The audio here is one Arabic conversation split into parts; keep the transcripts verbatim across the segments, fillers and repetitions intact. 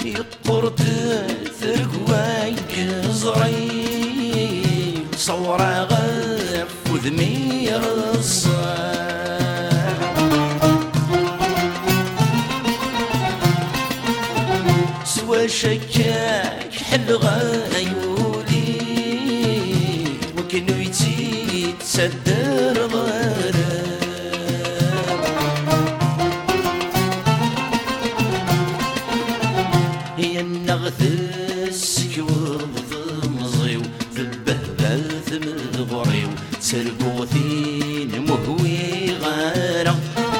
يطرت ثرقوايك زري صورة غف وذمير الصاع سوى شكاك حل غيولي وكنو يتي تسدر ضرب هي النغث السكور ضمزيو ذبهباث مغريو سربوثين مهوي غارة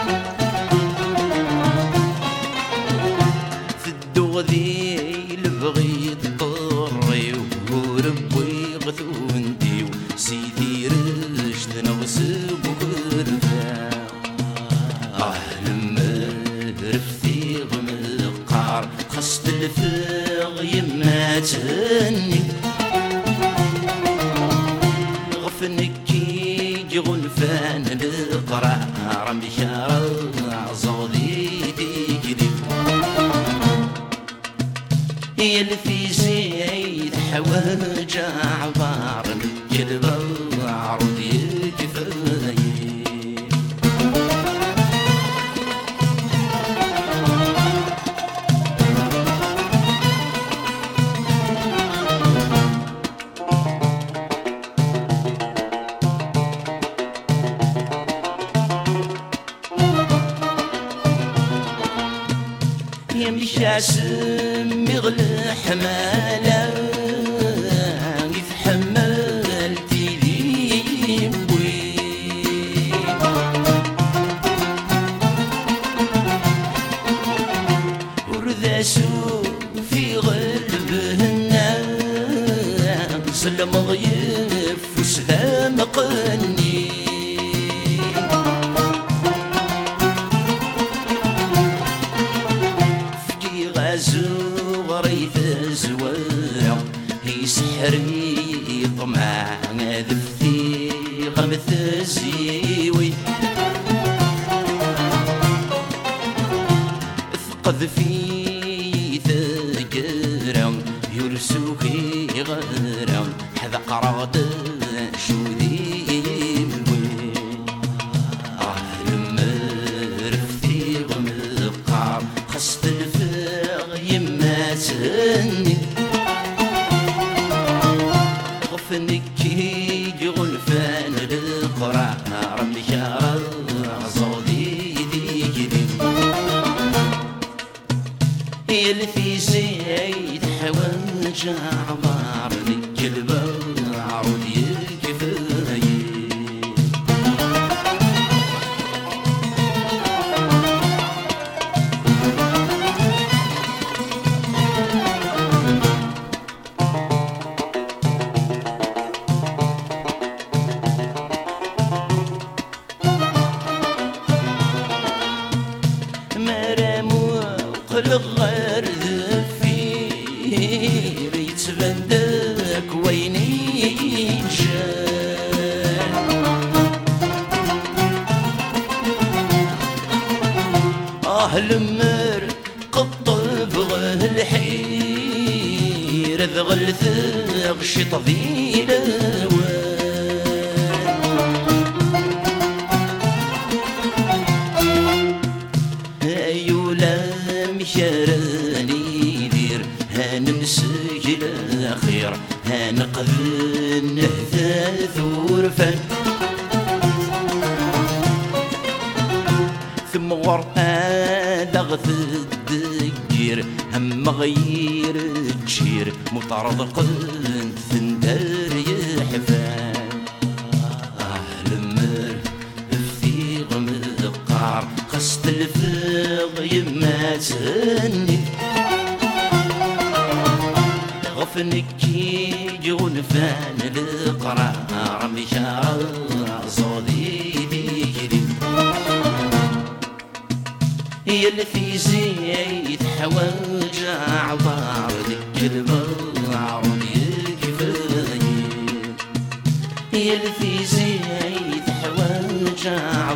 في الدغذي البغيد طريو وربي غثونديو سيدي رشد نغسب وكرفا أهل مرفتي غمقار خصت الفغ يماتني غفنكي غنفان القرع رمي شارع زودي تجري هي اللي في زيت حواج عبار كلب العرض يكفاي يمشي سمي غل حمالة يتحملتي لي بوين ورداسو في غلبهن سلم غيف وسلام قني زغري تزوع هي سحري طمع ذفتي غمث الزيوي ثقذ في ثقرا يرسوكي غرا حذا قراد شودي الوين أهل مرفتي غمقار خصت يماتني غفنكي غلفان القرع رمي شارع زودي ديجري هي اللي في زيت حواج عبار الكلب العرض يكفاي الغير ذفير يتبندك ويني جاء أهل مر قطب غه الحير ذغل ثغ شطذي لوان شراني دير هنمسك الأخير هنقذ نهثى ثورفان ثم ورقا لغث الدقير هم غير تشير مطرد قنت ثندر يحفان أهل مر في غمقار قصد الفغ يماتني غفنكي جغنفان القرع رمي شارع صدي ديجري هي اللي في زيت حواج عبار الكلب العرض يكفاي هي اللي في زيت حواج